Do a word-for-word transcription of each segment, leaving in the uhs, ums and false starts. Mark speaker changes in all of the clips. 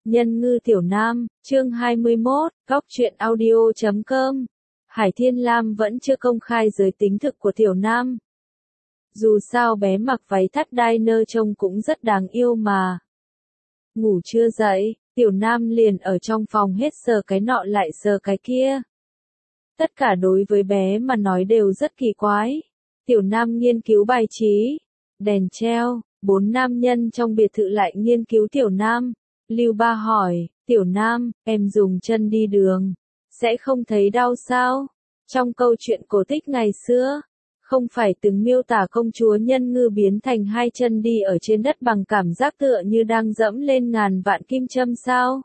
Speaker 1: Nhân ngư Tiểu Nam, chương hai mươi mốt, góc truyện audio chấm com. Hải Thiên Lam vẫn chưa công khai giới tính thực của Tiểu Nam. Dù sao bé mặc váy thắt diner trông cũng rất đáng yêu mà. Ngủ chưa dậy, Tiểu Nam liền ở trong phòng hết sờ cái nọ lại sờ cái kia. Tất cả đối với bé mà nói đều rất kỳ quái. Tiểu Nam nghiên cứu bài trí, đèn treo, bốn nam nhân trong biệt thự lại nghiên cứu Tiểu Nam. Lưu Ba hỏi, Tiểu Nam, em dùng chân đi đường, sẽ không thấy đau sao? Trong câu chuyện cổ tích ngày xưa, không phải từng miêu tả công chúa Nhân Ngư biến thành hai chân đi ở trên đất bằng cảm giác tựa như đang dẫm lên ngàn vạn kim châm sao?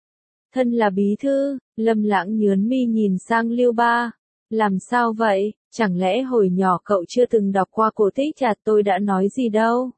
Speaker 1: Thân là bí thư, Lâm Lãng nhớn mi nhìn sang Lưu Ba. Làm sao vậy, chẳng lẽ hồi nhỏ cậu chưa từng đọc qua cổ tích à, tôi đã nói gì đâu?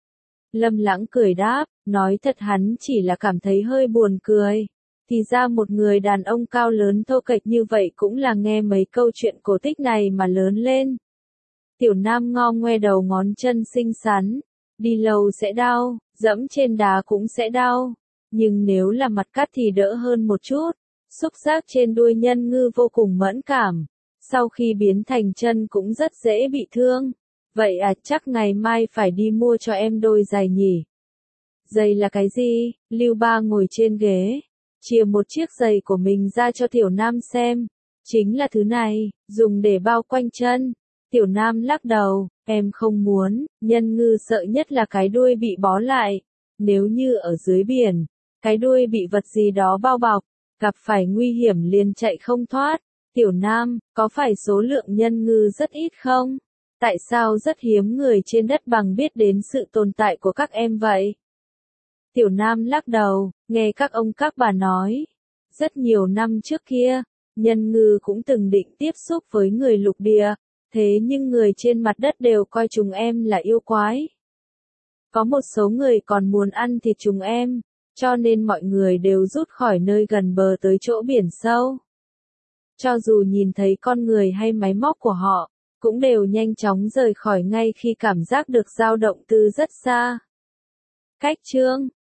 Speaker 1: Lâm Lãng cười đáp, nói thật hắn chỉ là cảm thấy hơi buồn cười. Thì ra một người đàn ông cao lớn thô kệch như vậy cũng là nghe mấy câu chuyện cổ tích này mà lớn lên. Tiểu Nam ngo ngoe đầu ngón chân xinh xắn, đi lâu sẽ đau, dẫm trên đá cũng sẽ đau. Nhưng nếu là mặt cắt thì đỡ hơn một chút. Xúc giác trên đuôi nhân ngư vô cùng mẫn cảm. Sau khi biến thành chân cũng rất dễ bị thương. Vậy à, chắc ngày mai phải đi mua cho em đôi giày nhỉ? Giày là cái gì? Lưu Ba ngồi trên ghế, chìa một chiếc giày của mình ra cho Tiểu Nam xem. Chính là thứ này, dùng để bao quanh chân. Tiểu Nam lắc đầu, em không muốn, nhân ngư sợ nhất là cái đuôi bị bó lại. Nếu như ở dưới biển, cái đuôi bị vật gì đó bao bọc, gặp phải nguy hiểm liền chạy không thoát. Tiểu Nam, có phải số lượng nhân ngư rất ít không? Tại sao rất hiếm người trên đất bằng biết đến sự tồn tại của các em vậy? Tiểu Nam lắc đầu, nghe các ông các bà nói. Rất nhiều năm trước kia, nhân ngư cũng từng định tiếp xúc với người lục địa, thế nhưng người trên mặt đất đều coi chúng em là yêu quái. Có một số người còn muốn ăn thịt chúng em, cho nên mọi người đều rút khỏi nơi gần bờ tới chỗ biển sâu. Cho dù nhìn thấy con người hay máy móc của họ, cũng đều nhanh chóng rời khỏi ngay khi cảm giác được dao động từ rất xa. Cách chương